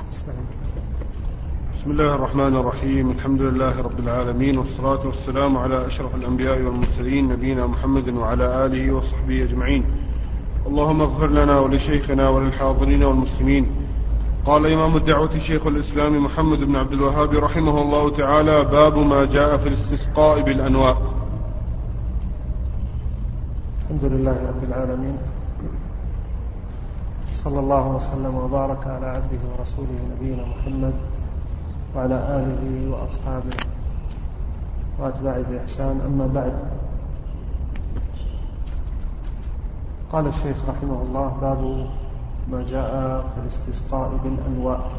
بسم الله الرحمن الرحيم. الحمد لله رب العالمين، والصلاة والسلام على أشرف الأنبياء والمرسلين نبينا محمد وعلى آله وصحبه أجمعين. اللهم اغفر لنا ولشيخنا وللحاضرين والمسلمين. قال إمام الدعوة شيخ الإسلام محمد بن عبد الوهاب رحمه الله تعالى: باب ما جاء في الاستسقاء بالأنواء. الحمد لله رب العالمين، صلى الله وسلم وبارك على عبده ورسوله نبينا محمد وعلى آله وأصحابه وأتباعه بإحسان. أما بعد، قال الشيخ رحمه الله: باب ما جاء في الاستسقاء بالأنواء.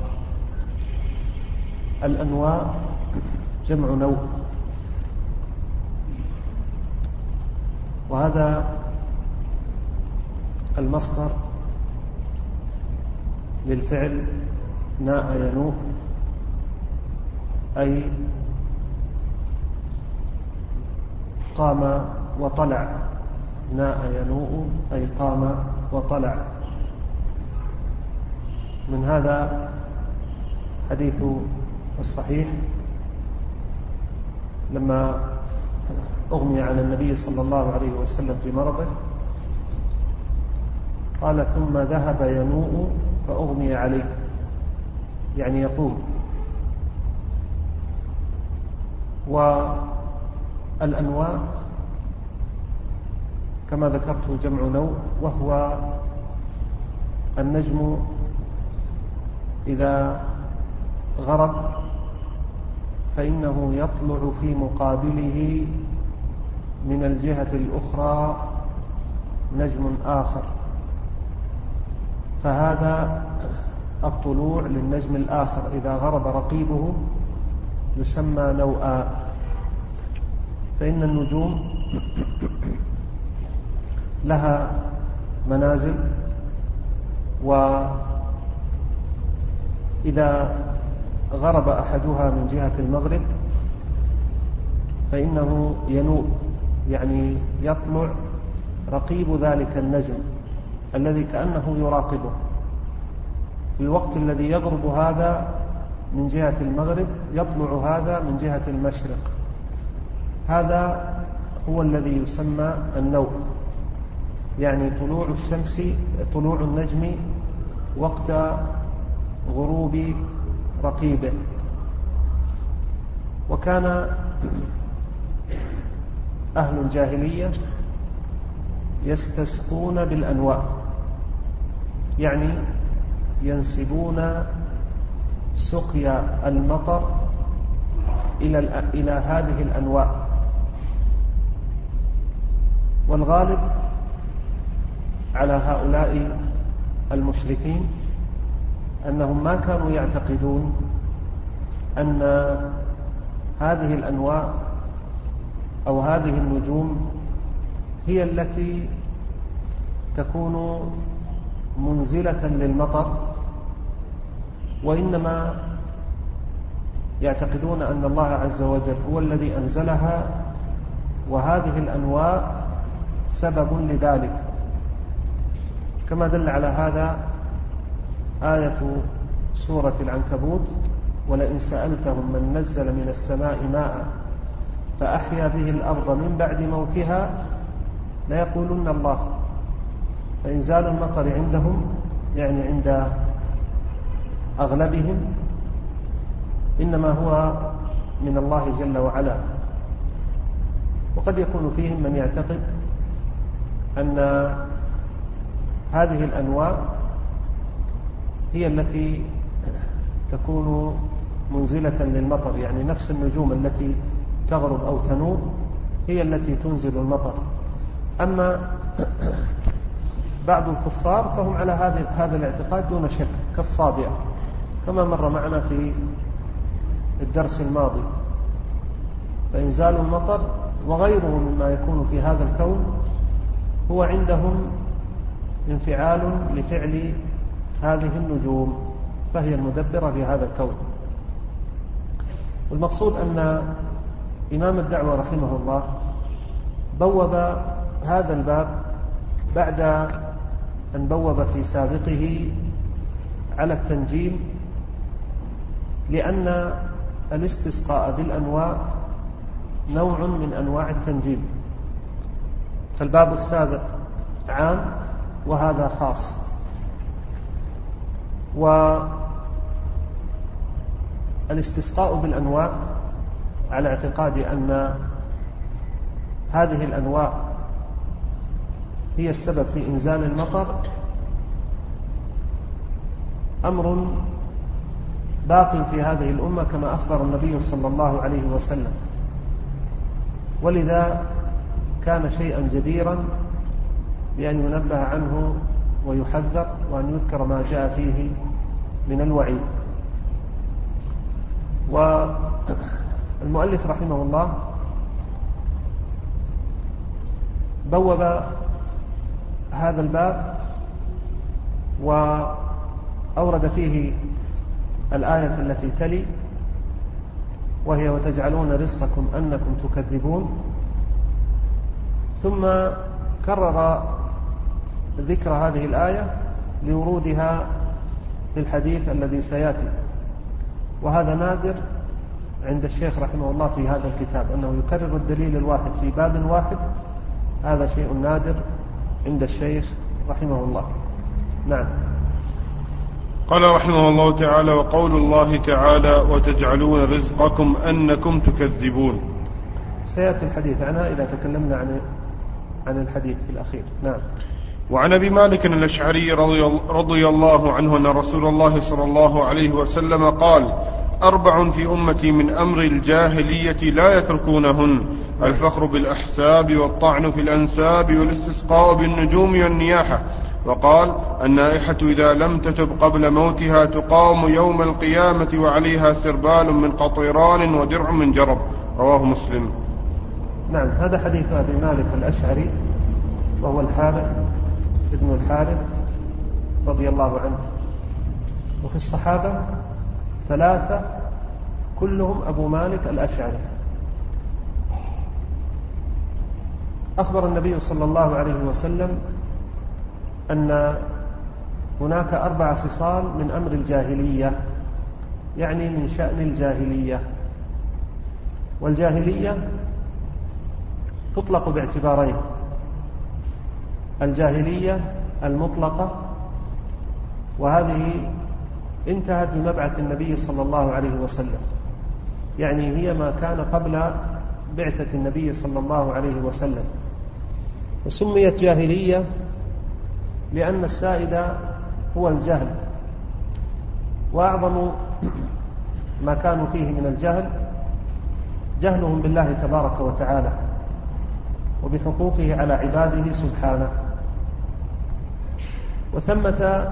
الأنواء جمع نوء، وهذا المصدر للفعل ناء ينوء، أي قام وطلع. ناء ينوء أي قام وطلع. من هذا حديث الصحيح لما أغمي على النبي صلى الله عليه وسلم في مرضه، قال: ثم ذهب ينوء فأغمي عليه، يعني يقوم. والأنواء كما ذكرت جمع نوء، وهو النجم إذا غرب فإنه يطلع في مقابله من الجهة الأخرى نجم آخر، فهذا الطلوع للنجم الآخر إذا غرب رقيبه يسمى نوءا. فإن النجوم لها منازل، وإذا غرب أحدها من جهة المغرب فإنه ينوء، يعني يطلع رقيب ذلك النجم الذي كأنه يراقبه. في الوقت الذي يغرب هذا من جهة المغرب يطلع هذا من جهة المشرق. هذا هو الذي يسمى النوء، يعني طلوع النجم وقت غروب رقيبه. وكان أهل الجاهلية يستسقون بالأنواء، يعني ينسبون سقيا المطر إلى هذه الأنواء. والغالب على هؤلاء المشركين أنهم ما كانوا يعتقدون أن هذه الأنواء أو هذه النجوم هي التي تكون منزلة للمطر، وإنما يعتقدون أن الله عز وجل هو الذي أنزلها، وهذه الأنواء سبب لذلك. كما دل على هذا آية سورة العنكبوت: ولئن سألتهم من نزل من السماء ماء فأحيا به الأرض من بعد موتها ليقولن الله. فإنزال المطر عندهم، يعني عند أغلبهم، إنما هو من الله جل وعلا. وقد يكون فيهم من يعتقد أن هذه الأنواء هي التي تكون منزلة للمطر، يعني نفس النجوم التي تغرب أو تنوب هي التي تنزل المطر. أما بعض الكفار فهم على هذا الاعتقاد دون شك، كالصابئة، كما مر معنا في الدرس الماضي. فإنزال المطر وغيره مما يكون في هذا الكون هو عندهم انفعال لفعل هذه النجوم، فهي المدبرة لهذا الكون. والمقصود أن إمام الدعوة رحمه الله بوب هذا الباب بعد أن بوب في سابقه على التنجيم لأن الاستسقاء بالأنواع نوع من أنواع التنجيم، فالباب السابق عام وهذا خاص. والاستسقاء بالأنواع على اعتقاد أن هذه الأنواع هي السبب في إنزال المطر أمر باق في هذه الأمة كما أخبر النبي صلى الله عليه وسلم، ولذا كان شيئا جديرا بأن ينبه عنه ويحذر وأن يذكر ما جاء فيه من الوعيد. والمؤلف رحمه الله بوب هذا الباب وأورد فيه الآية التي تلي، وهي وتجعلون رزقكم أنكم تكذبون، ثم كرر ذكر هذه الآية لورودها في الحديث الذي سيأتي، وهذا نادر عند الشيخ رحمه الله في هذا الكتاب، أنه يكرر الدليل الواحد في باب واحد، هذا شيء نادر عند الشيخ رحمه الله. نعم. قال رحمه الله تعالى: وقول الله تعالى: وتجعلون رزقكم أنكم تكذبون. سيأتي الحديث عنها إذا تكلمنا عن الحديث الأخير. نعم. وعن أبي مالك الأشعري رضي الله عنه أن رسول الله صلى الله عليه وسلم قال: 4 في أمتي من أمر الجاهلية لا يتركونهن: الفخر بالأحساب، والطعن في الأنساب، والاستسقاء بالنجوم والنياحة. وقال: النائحة إذا لم تتب قبل موتها تقام يوم القيامة وعليها سربال من قطيران ودرع من جرب. رواه مسلم. نعم. هذا حديث أبي مالك الأشعري، وهو الحارث ابن الحارث رضي الله عنه. وفي الصحابة 3 كلهم أبو مالك الأشعري. أخبر النبي صلى الله عليه وسلم أن هناك 4 خصال من أمر الجاهلية، يعني من شأن الجاهلية. والجاهلية تطلق باعتبارين: الجاهلية المطلقة، وهذه انتهت بمبعث النبي صلى الله عليه وسلم، يعني هي ما كان قبل بعثة النبي صلى الله عليه وسلم. وسميت جاهلية لأن السائد هو الجهل، وأعظم ما كانوا فيه من الجهل جهلهم بالله تبارك وتعالى وبحقوقه على عباده سبحانه. وثمة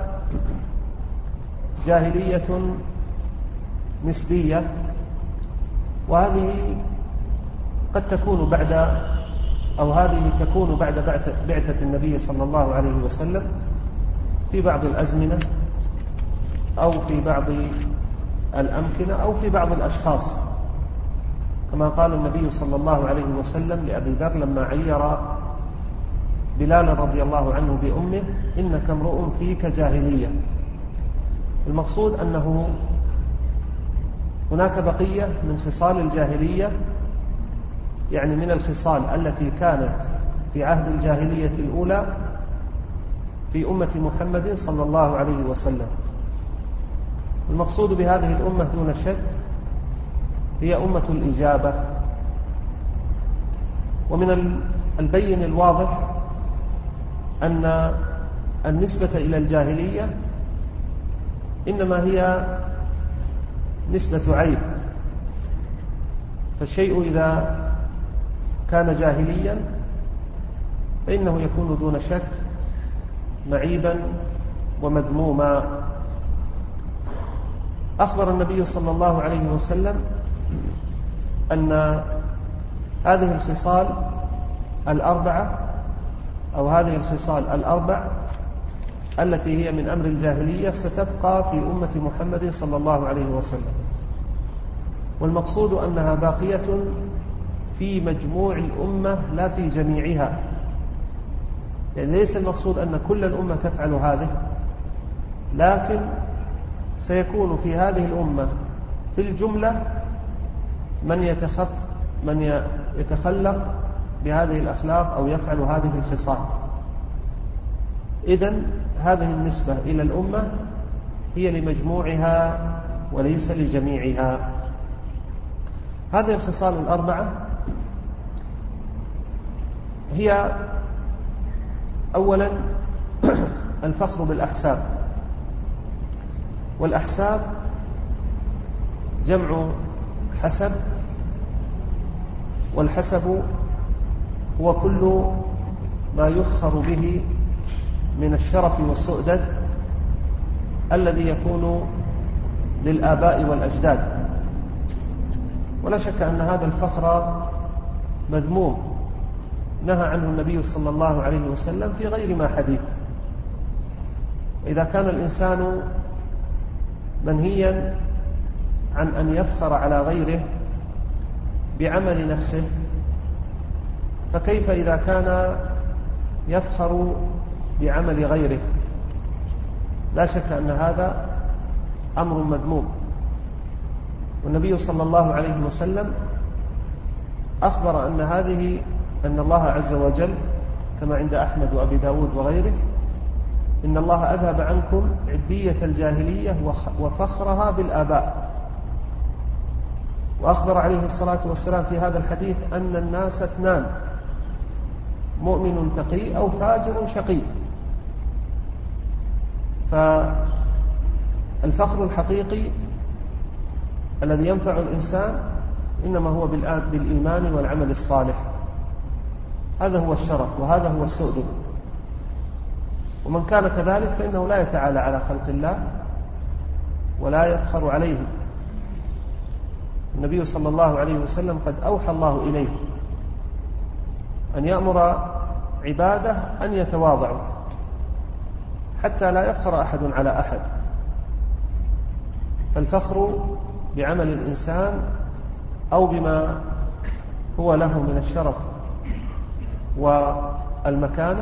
جاهلية نسبية، وهذه قد تكون هذه تكون بعد بعثة النبي صلى الله عليه وسلم في بعض الأزمنة، أو في بعض الأمكنة، أو في بعض الأشخاص، كما قال النبي صلى الله عليه وسلم لأبي ذر لما عير بلال رضي الله عنه بأمه: إنك امرؤ فيك جاهلية. المقصود أنه هناك بقية من خصال الجاهلية، يعني من الخصال التي كانت في عهد الجاهلية الأولى في أمة محمد صلى الله عليه وسلم. المقصود بهذه الأمة دون شك هي أمة الإجابة. ومن البين الواضح أن النسبة إلى الجاهلية إنما هي نسبة عيب، فالشيء إذا كان جاهليا فإنه يكون دون شك معيبا ومذموما. أخبر النبي صلى الله عليه وسلم أن هذه الخصال الأربعة، أو هذه الخصال الأربع التي هي من أمر الجاهلية ستبقى في أمة محمد صلى الله عليه وسلم. والمقصود أنها باقية في مجموع الأمة لا في جميعها، يعني ليس المقصود أن كل الأمة تفعل هذه، لكن سيكون في هذه الأمة في الجملة من يتخلق بهذه الأخلاق أو يفعل هذه الخصال. إذن هذه النسبة إلى الأمة هي لمجموعها وليس لجميعها. هذه الخصال الأربعة هي أولا الفخر بالأحساب، والأحساب جمع حسب، والحسب هو كل ما يفخر به من الشرف والسؤدد الذي يكون للآباء والأجداد. ولا شك أن هذا الفخر مذموم، نهى عنه النبي صلى الله عليه وسلم في غير ما حديث. إذا كان الإنسان منهيا عن أن يفخر على غيره بعمل نفسه، فكيف إذا كان يفخر بعمل غيره؟ لا شك أن هذا أمر مذموم. والنبي صلى الله عليه وسلم أخبر أن الله عز وجل كما عند أحمد وأبي داود وغيره: إن الله أذهب عنكم عبية الجاهلية وفخرها بالآباء. وأخبر عليه الصلاة والسلام في هذا الحديث أن الناس اثنان: مؤمن تقي أو فاجر شقي. فالفخر الحقيقي الذي ينفع الإنسان إنما هو بالإيمان والعمل الصالح. هذا هو الشرف وهذا هو السؤدد. ومن كان كذلك فإنه لا يتعالى على خلق الله ولا يفخر عليهم. النبي صلى الله عليه وسلم قد أوحى الله إليه أن يأمر عباده أن يتواضعوا حتى لا يفخر أحد على أحد. فالفخر بعمل الإنسان أو بما هو له من الشرف والمكانة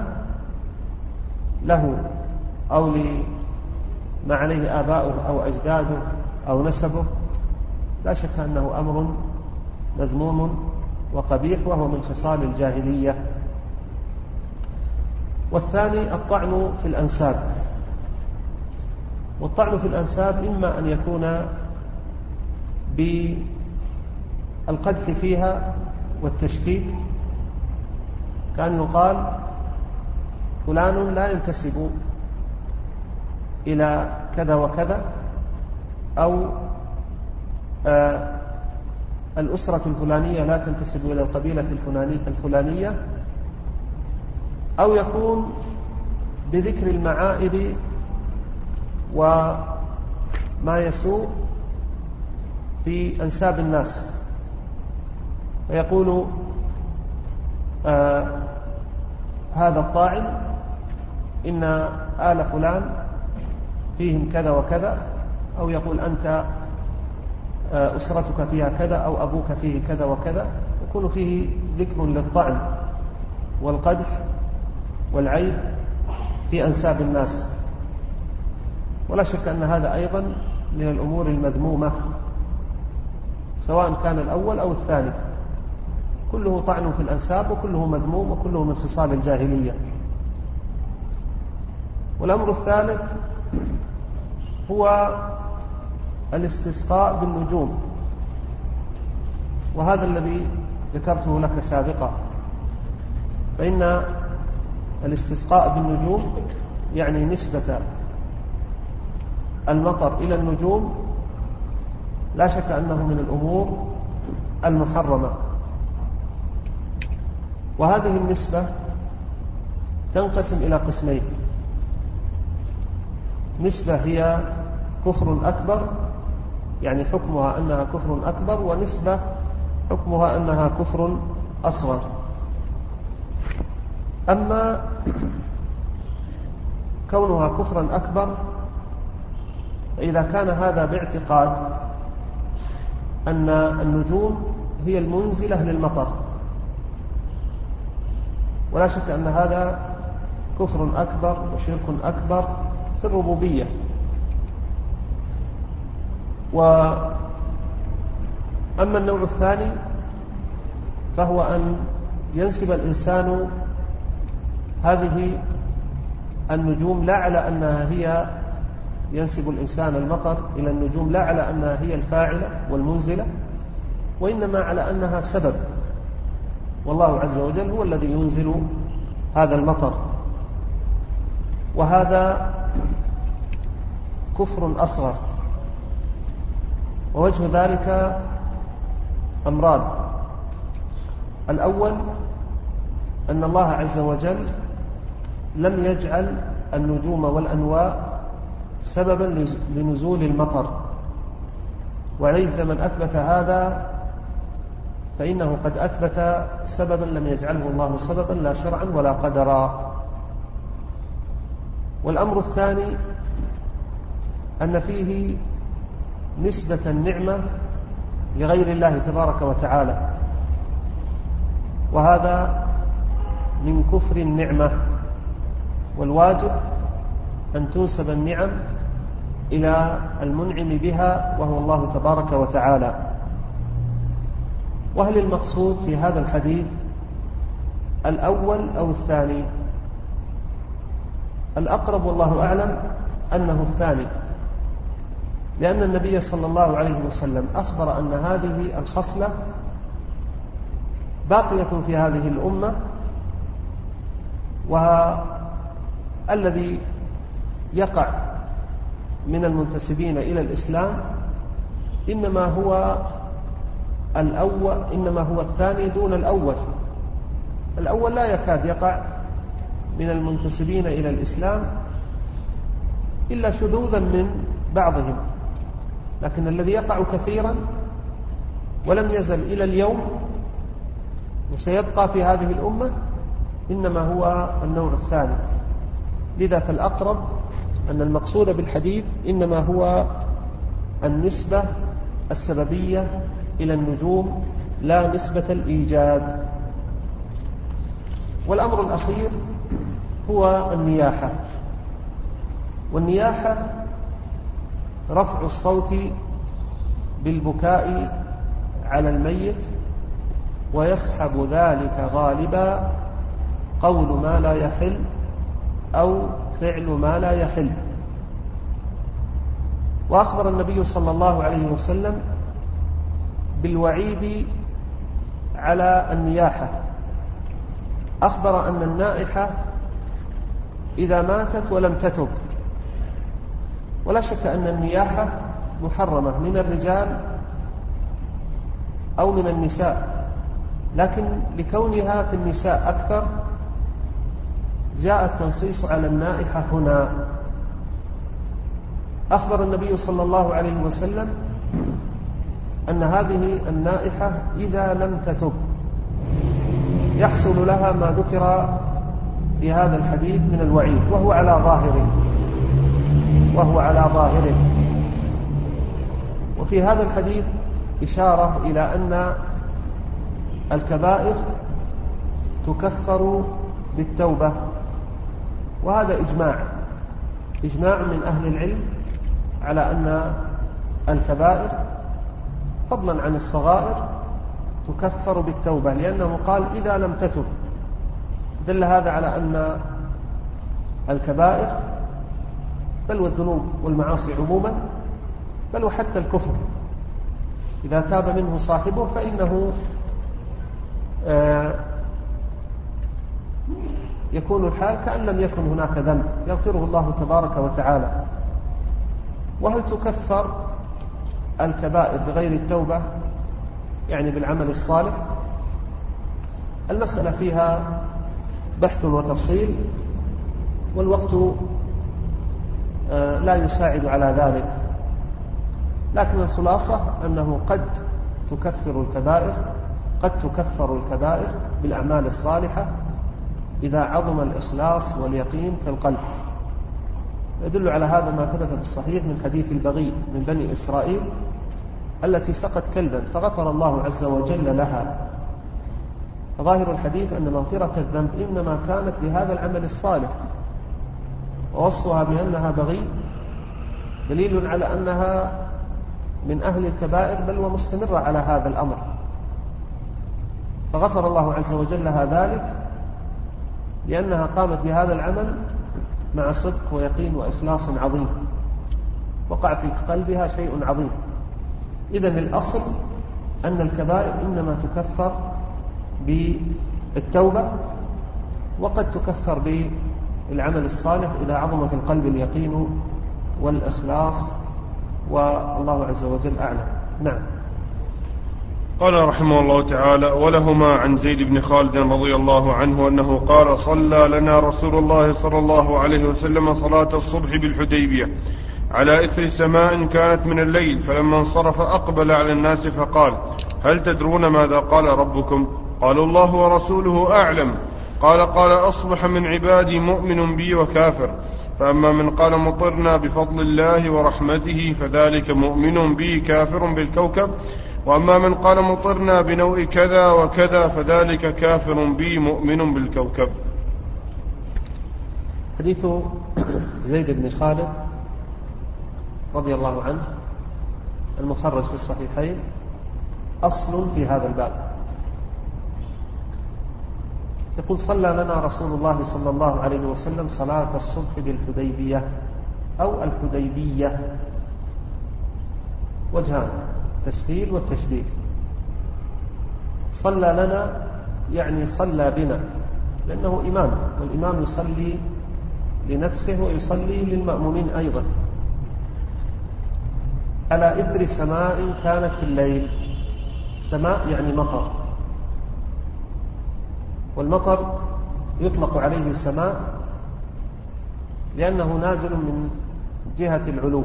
له أو لما عليه آباؤه أو أجداده أو نسبه، لا شك أنه أمر مذموم وقبيح، وهو من خصال الجاهلية. والثاني الطعن في الأنساب. والطعن في الأنساب إما أن يكون بالقدح فيها والتشكيك، كان يقال فلان لا ينتسب إلى كذا وكذا، أو الأسرة الفلانية لا تنتسب إلى القبيلة الفلانية، أو يكون بذكر المعائب وما يسوء في أنساب الناس، فيقول هذا الطاعن إن آل فلان فيهم كذا وكذا، أو يقول أنت أسرتك فيها كذا، أو أبوك فيه كذا وكذا، يكون فيه ذكر للطعن والقدح والعيب في أنساب الناس. ولا شك أن هذا أيضا من الأمور المذمومة، سواء كان الأول أو الثاني، كله طعن في الأنساب وكله مذموم وكله من خصال الجاهلية. والأمر الثالث هو الاستسقاء بالنجوم، وهذا الذي ذكرته لك سابقا. فإن الاستسقاء بالنجوم يعني نسبة المطر إلى النجوم، لا شك أنه من الأمور المحرمة. وهذه النسبة تنقسم إلى قسمين: نسبة هي كفر أكبر، يعني حكمها أنها كفر أكبر، ونسبة حكمها أنها كفر أصغر. أما كونها كفرا أكبر، فإذا كان هذا باعتقاد أن النجوم هي المنزلة للمطر، ولا شك أن هذا كفر أكبر وشرك أكبر في الربوبية. أما النوع الثاني فهو أن ينسب الإنسان هذه النجوم لا على أنها هي، ينسب الإنسان المطر إلى النجوم لا على أنها هي الفاعلة والمنزلة، وإنما على أنها سبب، والله عز وجل هو الذي ينزل هذا المطر. وهذا كفر أصغر، ووجه ذلك أمران: الأول أن الله عز وجل لم يجعل النجوم والأنواء سببا لنزول المطر، وليس من أثبت هذا فإنه قد أثبت سببا لم يجعله الله سببا لا شرعا ولا قدرا. والأمر الثاني أن فيه نسبة النعمة لغير الله تبارك وتعالى، وهذا من كفر النعمة، والواجب أن تنسب النعم إلى المنعم بها وهو الله تبارك وتعالى. وهل المقصود في هذا الحديث الأول أو الثاني؟ الأقرب والله أعلم أنه الثاني، لأن النبي صلى الله عليه وسلم أخبر أن هذه الخصلة باقية في هذه الأمة، والذي يقع من المنتسبين إلى الإسلام إنما هو الأول، إنما هو الثاني دون الأول. الأول لا يكاد يقع من المنتسبين إلى الإسلام إلا شذوذا من بعضهم، لكن الذي يقع كثيرا ولم يزل إلى اليوم وسيبقى في هذه الأمة إنما هو النوع الثاني. لذا فالأقرب أن المقصود بالحديث إنما هو النسبة السببية إلى النجوم لا نسبة الإيجاد. والأمر الأخير هو النياحة، والنياحة رفع الصوت بالبكاء على الميت، ويصحب ذلك غالبا قول ما لا يحل أو فعل ما لا يحل. وأخبر النبي صلى الله عليه وسلم بالوعيد على النياحة، أخبر أن النائحة إذا ماتت ولم تتب، ولا شك أن النياحة محرمة من الرجال أو من النساء، لكن لكونها في النساء أكثر جاء التنصيص على النائحة هنا. أخبر النبي صلى الله عليه وسلم أن هذه النائحة إذا لم تتب يحصل لها ما ذكر في هذا الحديث من الوعيد، وهو على ظاهره. وفي هذا الحديث إشارة إلى أن الكبائر تكفر بالتوبة، وهذا إجماع من أهل العلم على أن الكبائر فضلا عن الصغائر تكفر بالتوبة، لأنه قال إذا لم تتب. دل هذا على أن الكبائر بل والذنوب والمعاصي عموما، بل وحتى الكفر إذا تاب منه صاحبه فإنه يكون الحال كأن لم يكن هناك ذنب، يغفره الله تبارك وتعالى. وهل تكفر الكبائر بغير التوبة، يعني بالعمل الصالح؟ المسألة فيها بحث وتفصيل، والوقت لا يساعد على ذلك، لكن الخلاصة أنه قد تكفر الكبائر بالأعمال الصالحة إذا عظم الإخلاص واليقين في القلب. يدل على هذا ما ثبت في الصحيح من حديث البغي من بني إسرائيل التي سقت كلبا فغفر الله عز وجل لها. فظاهر الحديث أن مغفرة الذنب إنما كانت بهذا العمل الصالح، ووصفها بأنها بغي دليل على أنها من أهل الكبائر، بل ومستمرة على هذا الأمر، فغفر الله عز وجل لها ذلك لأنها قامت بهذا العمل مع صدق ويقين وإخلاص عظيم، وقع في قلبها شيء عظيم. إذن الأصل أن الكبائر إنما تكفر بالتوبة، وقد تكفر بالعمل الصالح إذا عظم في القلب اليقين والإخلاص، والله عز وجل أعلم. نعم. قال رحمه الله تعالى: ولهما عن زيد بن خالد رضي الله عنه أنه قال: صلى لنا رسول الله صلى الله عليه وسلم صلاة الصبح بالحديبية على إثر سماء كانت من الليل، فلما انصرف أقبل على الناس فقال: هل تدرون ماذا قال ربكم؟ قالوا: الله ورسوله أعلم. قال: أصبح من عبادي مؤمن بي وكافر، فأما من قال مطرنا بفضل الله ورحمته فذلك مؤمن بي كافر بالكوكب، وأما من قال مطرنا بنوء كذا وكذا فذلك كافر بي مؤمن بالكوكب. حديث زيد بن خالد رضي الله عنه المخرج في الصحيحين أصل في هذا الباب. يقول: صلى لنا رسول الله صلى الله عليه وسلم صلاة الصبح بالحديبية أو الحديبية، وجهان: تسهيل والتشديد. صلى لنا يعني صلى بنا، لأنه إمام، والإمام يصلي لنفسه ويصلي للمأمومين أيضا، على إثر سماء كانت في الليل. سماء يعني مطر، والمطر يطلق عليه سماء لأنه نازل من جهة العلو،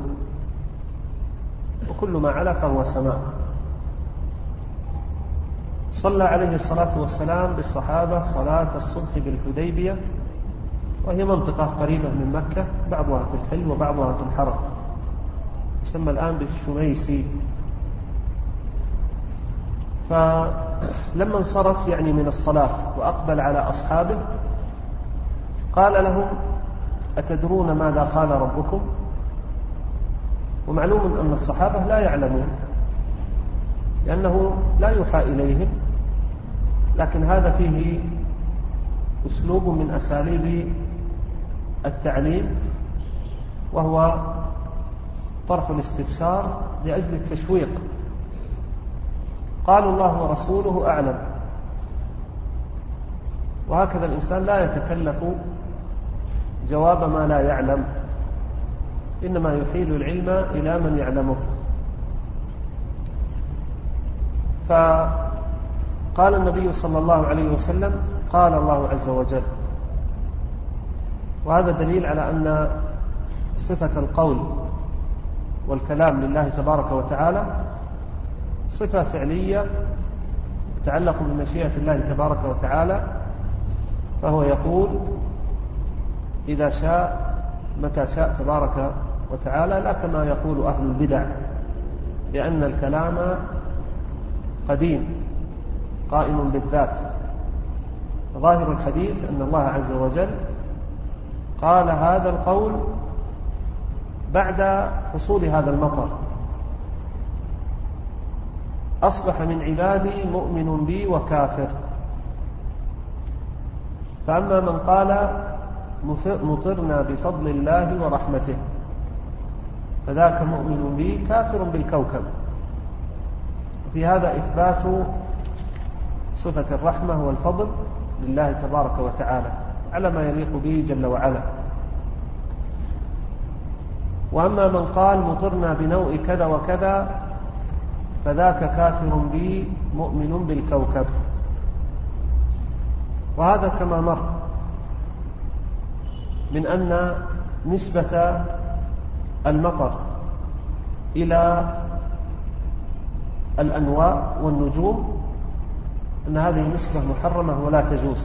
وكل ما علا فهو سماء. صلى عليه الصلاة والسلام بالصحابة صلاة الصبح بالحديبية، وهي منطقة قريبة من مكة، بعضها في الحل وبعضها في الحرم، يسمى الآن بالشميسي. فلما انصرف يعني من الصلاة وأقبل على أصحابه قال لهم: أتدرون ماذا قال ربكم؟ ومعلوم أن الصحابة لا يعلمون لأنه لا يوحى إليهم، لكن هذا فيه أسلوب من أساليب التعليم، وهو طرح الاستفسار لأجل التشويق. قالوا: الله ورسوله أعلم. وهكذا الإنسان لا يتكلف جواب ما لا يعلم، إنما يحيل العلم إلى من يعلمه. فقال النبي صلى الله عليه وسلم: قال الله عز وجل. وهذا دليل على أن صفة القول والكلام لله تبارك وتعالى صفة فعلية تتعلق بمشيئة الله تبارك وتعالى، فهو يقول إذا شاء متى شاء تبارك وتعالى، لا كما يقول أهل البدع لأن الكلام قديم قائم بالذات. ظاهر الحديث أن الله عز وجل قال هذا القول بعد حصول هذا المطر: أصبح من عبادي مؤمن بي وكافر. فأما من قال مطرنا بفضل الله ورحمته فذاك مؤمن بي كافر بالكوكب. في هذا إثبات صفة الرحمة والفضل لله تبارك وتعالى على ما يليق به جل وعلا. وأما من قال مطرنا بنوء كذا وكذا فذاك كافر بي مؤمن بالكوكب. وهذا كما مر من أن نسبة المطر إلى الأنواء والنجوم أن هذه نسبة محرمة ولا تجوز.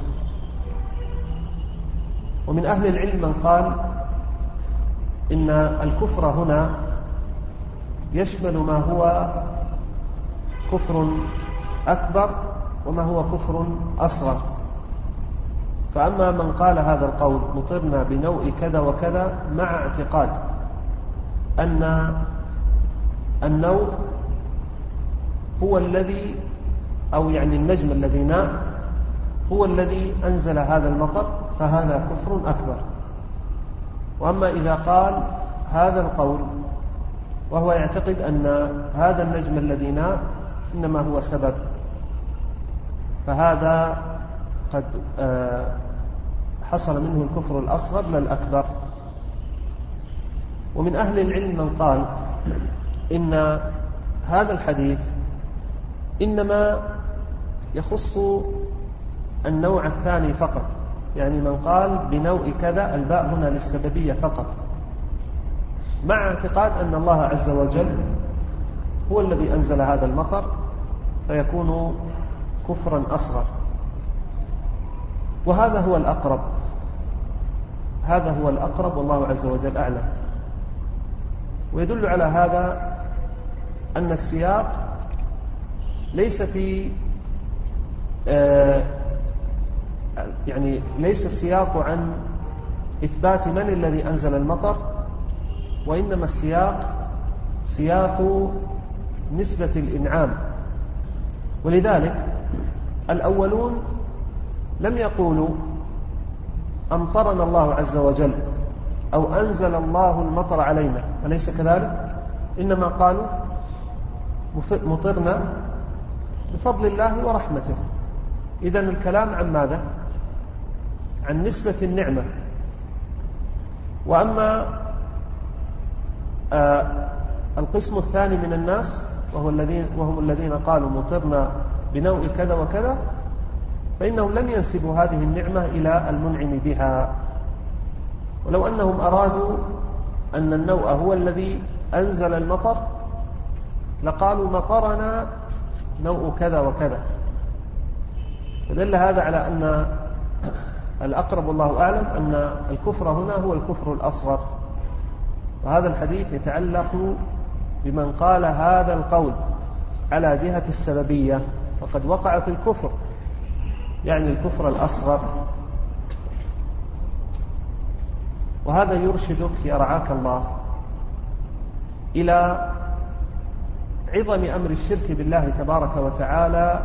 ومن أهل العلم من قال إن الكفر هنا يشمل ما هو كفر أكبر وما هو كفر أصغر. فأما من قال هذا القول مطرنا بنوء كذا وكذا مع اعتقاد أن النوء هو الذي، أو يعني النجم الذي ناء هو الذي أنزل هذا المطر، فهذا كفر أكبر. وأما إذا قال هذا القول وهو يعتقد أن هذا النجم الذي ناء إنما هو سبب، فهذا قد حصل منه الكفر الأصغر لا الأكبر. ومن أهل العلم من قال إن هذا الحديث إنما يخص النوع الثاني فقط، يعني من قال بنوع كذا، الباء هنا للسببية فقط، مع اعتقاد أن الله عز وجل هو الذي أنزل هذا المطر، فيكون كفرا أصغر. وهذا هو الأقرب، هذا هو الأقرب والله عز وجل أعلم. ويدل على هذا أن السياق ليس في يعني ليس السياق عن إثبات من الذي أنزل المطر، وإنما السياق سياق نسبة الإنعام. ولذلك الأولون لم يقولوا أمطرنا الله عز وجل أو أنزل الله المطر علينا، أليس كذلك؟ إنما قالوا مطرنا بفضل الله ورحمته. إذن الكلام عن ماذا؟ عن نسبة النعمة. وأما القسم الثاني من الناس وهم الذين قالوا مطرنا بنوع كذا وكذا، فإنهم لم ينسبوا هذه النعمة إلى المنعم بها. ولو أنهم أرادوا أن النوء هو الذي أنزل المطر لقالوا مطرنا نوء كذا وكذا. فدل هذا على أن الأقرب والله أعلم أن الكفر هنا هو الكفر الأصغر. وهذا الحديث يتعلق بمن قال هذا القول على جهة السببية، فقد وقع في الكفر، يعني الكفر الأصغر. وهذا يرشدك يا رعاك الله إلى عظم أمر الشرك بالله تبارك وتعالى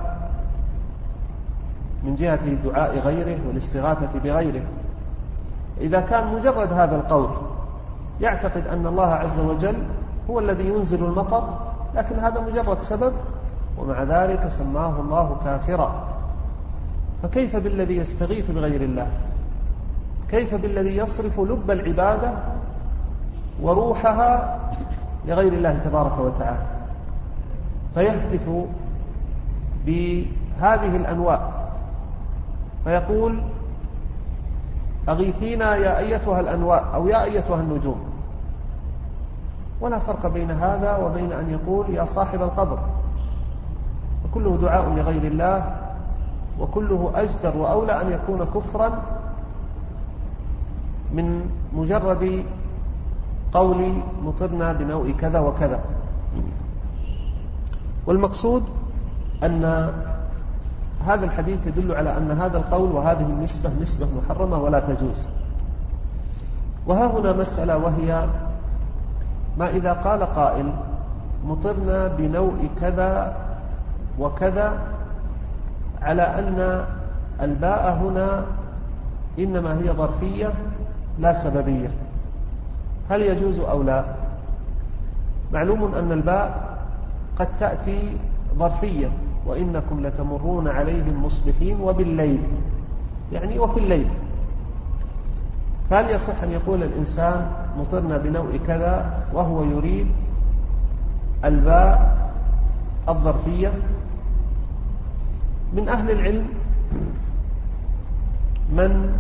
من جهة دعاء غيره والاستغاثة بغيره. إذا كان مجرد هذا القول يعتقد أن الله عز وجل هو الذي ينزل المطر، لكن هذا مجرد سبب، ومع ذلك سماه الله كافرا، فكيف بالذي يستغيث بغير الله؟ كيف بالذي يصرف لب العبادة وروحها لغير الله تبارك وتعالى، فيهتف بهذه الأنواع فيقول أغيثينا يا أيتها الأنواع أو يا أيتها النجوم، ولا فرق بين هذا وبين أن يقول يا صاحب القبر، وكله دعاء لغير الله، وكله أجدر وأولى أن يكون كفرا من مجرد قول مطرنا بنوع كذا وكذا. والمقصود أن هذا الحديث يدل على أن هذا القول وهذه النسبة نسبة محرمة ولا تجوز. وها هنا مسألة، وهي ما إذا قال قائل مطرنا بنوع كذا وكذا، على أن الباء هنا إنما هي ظرفية لا سببية، هل يجوز أو لا؟ معلوم أن الباء قد تأتي ظرفية، وإنكم لتمرون عليهم مصبحين وبالليل، يعني وفي الليل. فهل يصح أن يقول الإنسان مطرنا بنوع كذا وهو يريد الباء الظرفية؟ من أهل العلم من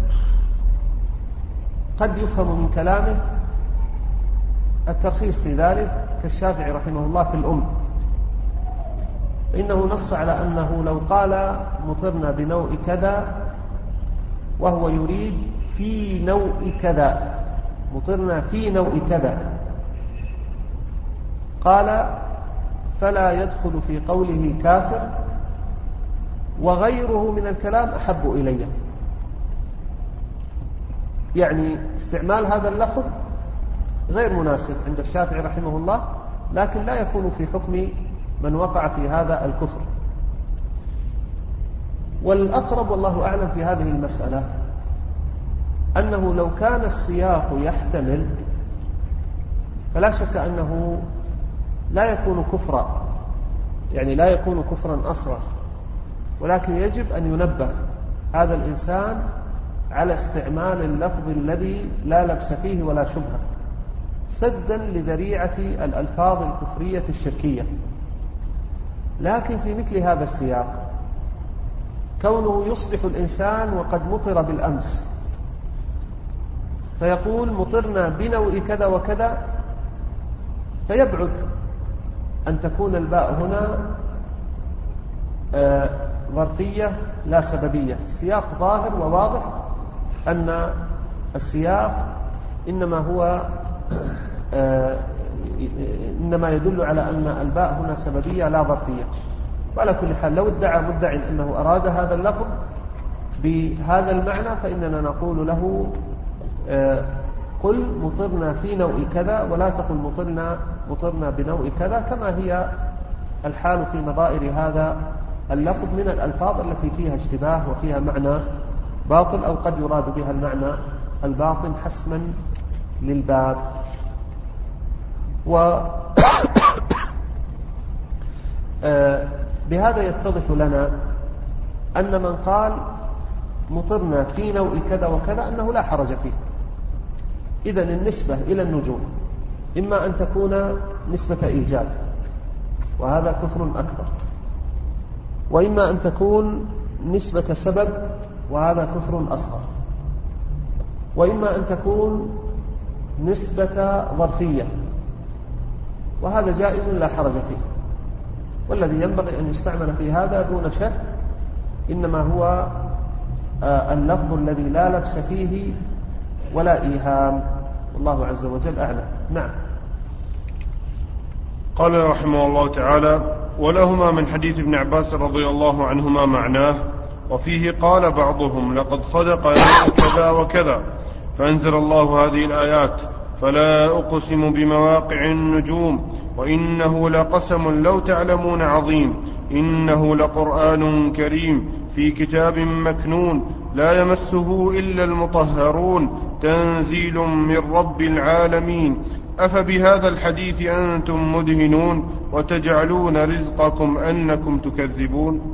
قد يفهم من كلامه الترخيص في ذلك، كالشافعي رحمه الله في الأم، فإنه نص على أنه لو قال مطرنا بنوع كذا وهو يريد في نوع كذا، مطرنا في نوع كذا، قال فلا يدخل في قوله كافر، وغيره من الكلام أحب إلي. يعني استعمال هذا اللفظ غير مناسب عند الشافعي رحمه الله، لكن لا يكون في حكم من وقع في هذا الكفر. والأقرب والله أعلم في هذه المسألة أنه لو كان السياق يحتمل فلا شك أنه لا يكون كفرا، يعني لا يكون كفرا أصغر، ولكن يجب أن ينبه هذا الإنسان على استعمال اللفظ الذي لا لبس فيه ولا شبهة، سدا لذريعة الألفاظ الكفرية الشركية. لكن في مثل هذا السياق كونه يصبح الإنسان وقد مطر بالأمس فيقول مطرنا بنوء كذا وكذا، فيبعد أن تكون الباء هنا ظرفية لا سببية. السياق ظاهر وواضح أن السياق إنما يدل على أن الباء هنا سببية لا ظرفية. وعلى كل حال لو ادعى مدع أنه أراد هذا اللفظ بهذا المعنى فإننا نقول له قل مطرنا في نوء كذا، ولا تقل مطرنا بنوء كذا، كما هي الحال في نظائر هذا اللفظ من الألفاظ التي فيها اشتباه وفيها معنى باطل، أو قد يراد بها المعنى الباطن حسما للباب. بهذا يتضح لنا أن من قال مطرنا في نوء كذا وكذا أنه لا حرج فيه. إذن النسبة إلى النجوم إما أن تكون نسبة إيجاد وهذا كفر أكبر، وإما أن تكون نسبة سبب وهذا كفر أصغر، وإما أن تكون نسبة ظرفية وهذا جائز لا حرج فيه. والذي ينبغي أن يستعمل في هذا دون شك إنما هو اللفظ الذي لا لبس فيه ولا إيهام، والله عز وجل أعلم. نعم. قال رحمه الله تعالى: ولهما من حديث ابن عباس رضي الله عنهما معناه، وفيه قال بعضهم لقد صدق كذا وكذا، فأنزل الله هذه الآيات: فلا أقسم بمواقع النجوم وإنه لقسم لو تعلمون عظيم، إنه لقرآن كريم في كتاب مكنون لا يمسه إلا المطهرون تنزيل من رب العالمين. أفبهذا الحديث أنتم مدهنون وتجعلون رزقكم أنكم تكذبون.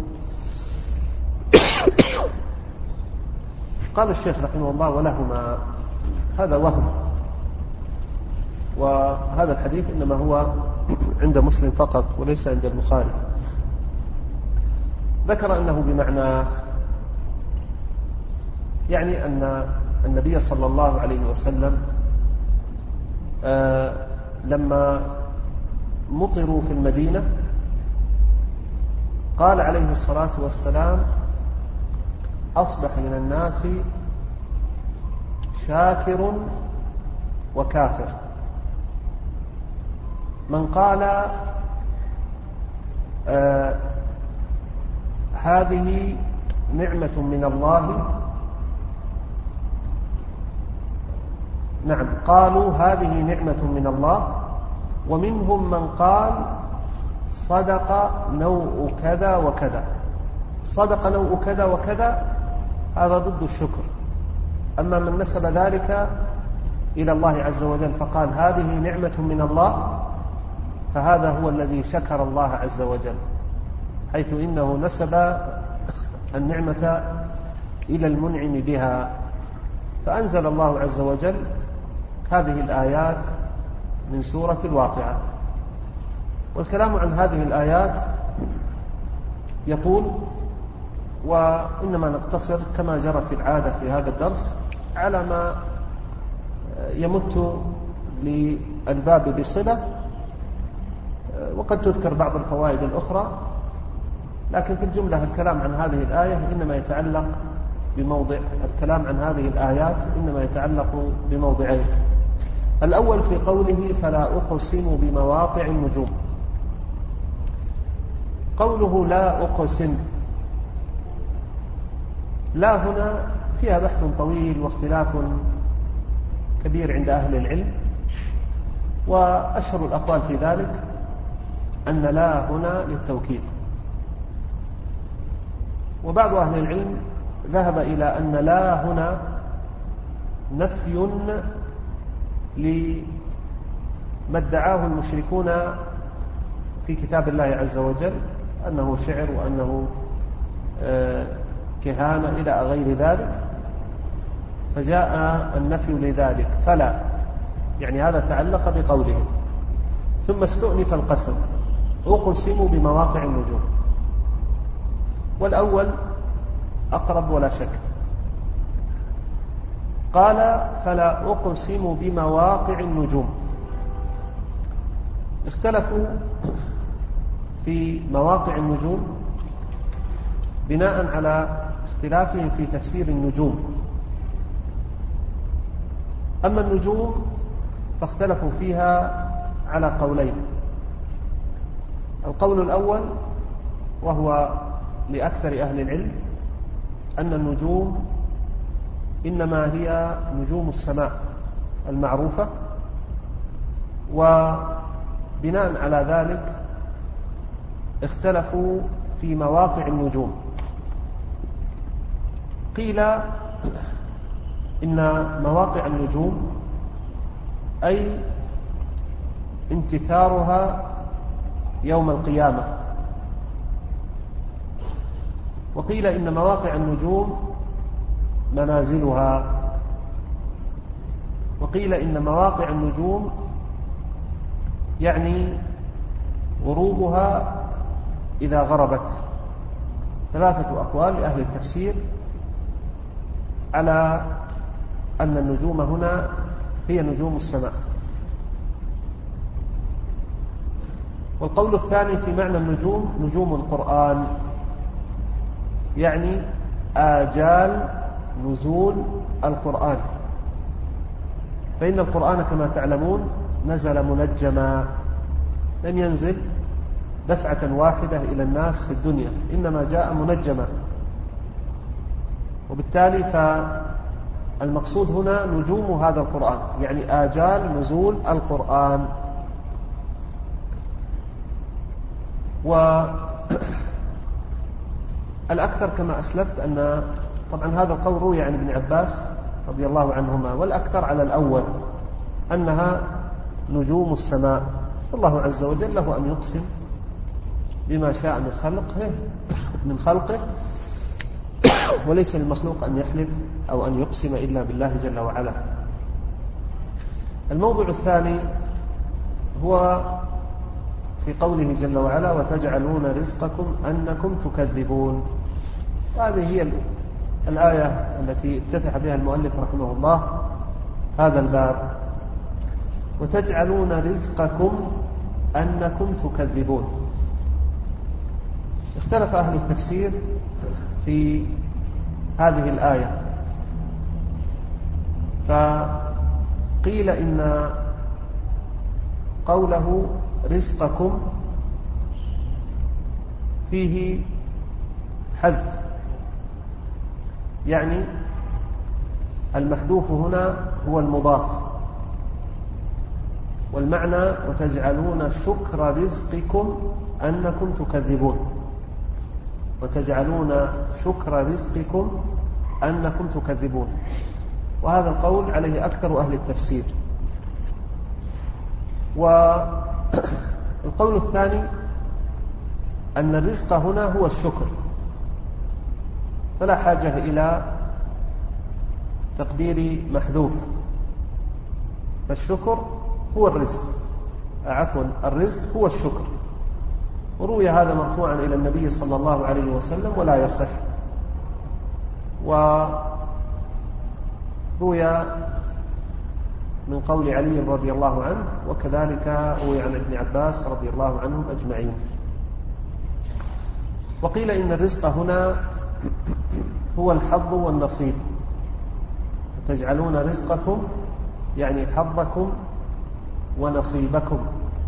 قال الشيخ رحمه الله: ولهما، هذا وهم، وهذا الحديث إنما هو عند مسلم فقط وليس عند البخاري. ذكر أنه بمعنى، يعني أن النبي صلى الله عليه وسلم لما مطروا في المدينة قال عليه الصلاة والسلام: أصبح من الناس شاكر وكافر. من قال هذه نعمة من الله، نعم، قالوا هذه نعمة من الله. ومنهم من قال صدق نوء كذا وكذا. صدق نوء كذا وكذا هذا ضد الشكر. أما من نسب ذلك إلى الله عز وجل فقال هذه نعمة من الله، فهذا هو الذي شكر الله عز وجل، حيث إنه نسب النعمة إلى المنعم بها. فأنزل الله عز وجل هذه الآيات من سورة الواقعة. والكلام عن هذه الآيات يطول، وإنما نقتصر كما جرت العادة في هذا الدرس على ما يمت للباب بصلة، وقد تذكر بعض الفوائد الأخرى، لكن في الجملة الكلام عن هذه الآية إنما يتعلق بموضع، الكلام عن هذه الآيات إنما يتعلق بموضعين. الأول في قوله: فلا أقسم بمواقع النجوم. قوله لا أقسم، لا هنا فيها بحث طويل واختلاف كبير عند أهل العلم، وأشهر الأقوال في ذلك أن لا هنا للتوكيد، وبعض أهل العلم ذهب إلى أن لا هنا نفي لما ادعاه المشركون في كتاب الله عز وجل أنه شعر وأنه كهانة إلى غير ذلك، فجاء النفي لذلك فلا، يعني هذا تعلق بقولهم. ثم استؤنف القسم، أقسم بمواقع النجوم، والأول أقرب ولا شك. قال فلا أقسم بمواقع النجوم. اختلفوا في مواقع النجوم بناء على اختلافهم في تفسير النجوم. أما النجوم فاختلفوا فيها على قولين. القول الأول وهو لأكثر أهل العلم أن النجوم إنما هي نجوم السماء المعروفة، وبناء على ذلك اختلفوا في مواقع النجوم. قيل إن مواقع النجوم أي انتثارها يوم القيامة، وقيل إن مواقع النجوم منازلها، وقيل إن مواقع النجوم يعني غروبها إذا غربت. ثلاثة أقوال لأهل التفسير على أن النجوم هنا هي نجوم السماء. والقول الثاني في معنى النجوم نجوم القرآن، يعني آجال نزول القرآن، فإن القرآن كما تعلمون نزل منجما، لم ينزل دفعة واحدة إلى الناس في الدنيا، إنما جاء منجما، وبالتالي فالمقصود هنا نجوم هذا القرآن، يعني آجال نزول القرآن. والأكثر كما أسلفت أن طبعا هذا القول روي عن ابن عباس رضي الله عنهما، والأكثر على الأول أنها نجوم السماء. الله عز وجل له أن يقسم بما شاء من خلقه وليس للمخلوق أن يحلف أو أن يقسم إلا بالله جل وعلا. الموضوع الثاني هو في قوله جل وعلا وتجعلون رزقكم أنكم تكذبون. وهذه هي الآية التي افتتح بها المؤلف رحمه الله هذا الباب، وتجعلون رزقكم أنكم تكذبون. اختلف أهل التفسير في هذه الآية، فقيل إن قوله رزقكم فيه حذف، يعني المحذوف هنا هو المضاف، والمعنى وتجعلون شكر رزقكم أنكم تكذبون، وتجعلون شكر رزقكم أنكم تكذبون. وهذا القول عليه أكثر أهل التفسير. والقول الثاني أن الرزق هنا هو الشكر، فلا حاجة إلى تقدير محذوف، فالشكر هو الرزق، الرزق هو الشكر. وروي هذا مرفوعا إلى النبي صلى الله عليه وسلم ولا يصح، وروي من قول علي رضي الله عنه، وكذلك روي عن ابن عباس رضي الله عنهم أجمعين. وقيل إن الرزق هنا هو الحظ والنصيب، وتجعلون رزقكم يعني حظكم ونصيبكم.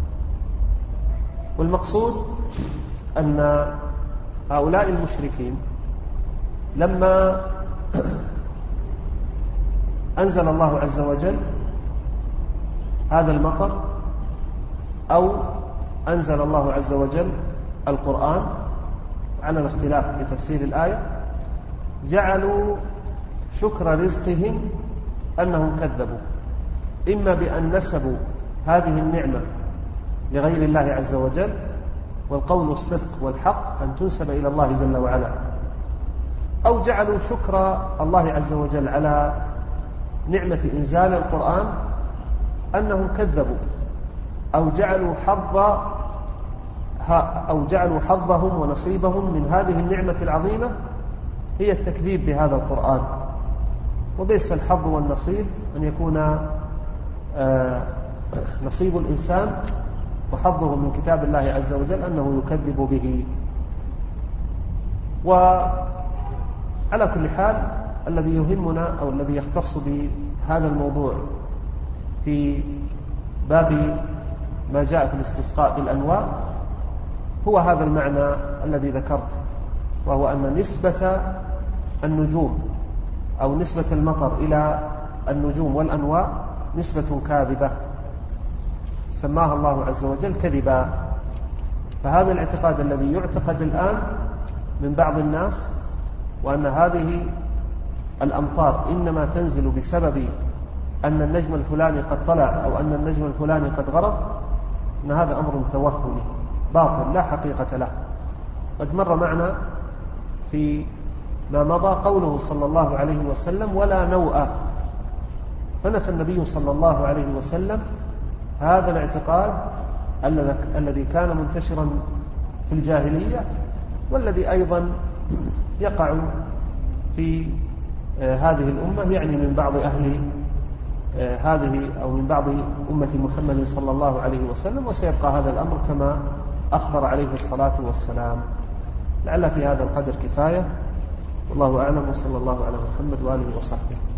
والمقصود أن هؤلاء المشركين لما أنزل الله عز وجل هذا المطر أو أنزل الله عز وجل القرآن على الاختلاف في تفسير الآية، جعلوا شكر رزقهم أنهم كذبوا، إما بأن نسبوا هذه النعمة لغير الله عز وجل، والقول الصدق والحق أن تنسب إلى الله جل وعلا، أو جعلوا شكر الله عز وجل على نعمة إنزال القرآن أنهم كذبوا، أو جعلوا حظهم ونصيبهم من هذه النعمة العظيمة هي التكذيب بهذا القرآن. وبئس الحظ والنصيب أن يكون نصيب الإنسان وحظه من كتاب الله عز وجل أنه يكذب به. وعلى كل حال الذي يهمنا أو الذي يختص بهذا الموضوع في باب ما جاء في الاستسقاء بالأنواع هو هذا المعنى الذي ذكرت، وهو أن نسبة النجوم أو نسبة المطر إلى النجوم والأنواع نسبة كاذبة سماها الله عز وجل كذبا. فهذا الاعتقاد الذي يعتقد الآن من بعض الناس، وأن هذه الأمطار إنما تنزل بسبب أن النجم الفلاني قد طلع أو أن النجم الفلاني قد غرب، أن هذا أمر توهمي باطل لا حقيقة له. قد مر معنا في ما مضى قوله صلى الله عليه وسلم ولا نوء، فنفى النبي صلى الله عليه وسلم هذا الاعتقاد الذي كان منتشرا في الجاهلية، والذي أيضا يقع في هذه الأمة، يعني من بعض أهل هذه أو من بعض أمة محمد صلى الله عليه وسلم، وسيبقى هذا الأمر كما أخبر عليه الصلاة والسلام. لعل في هذا القدر كفاية، والله أعلم، وصلى الله على محمد وآله وصحبه.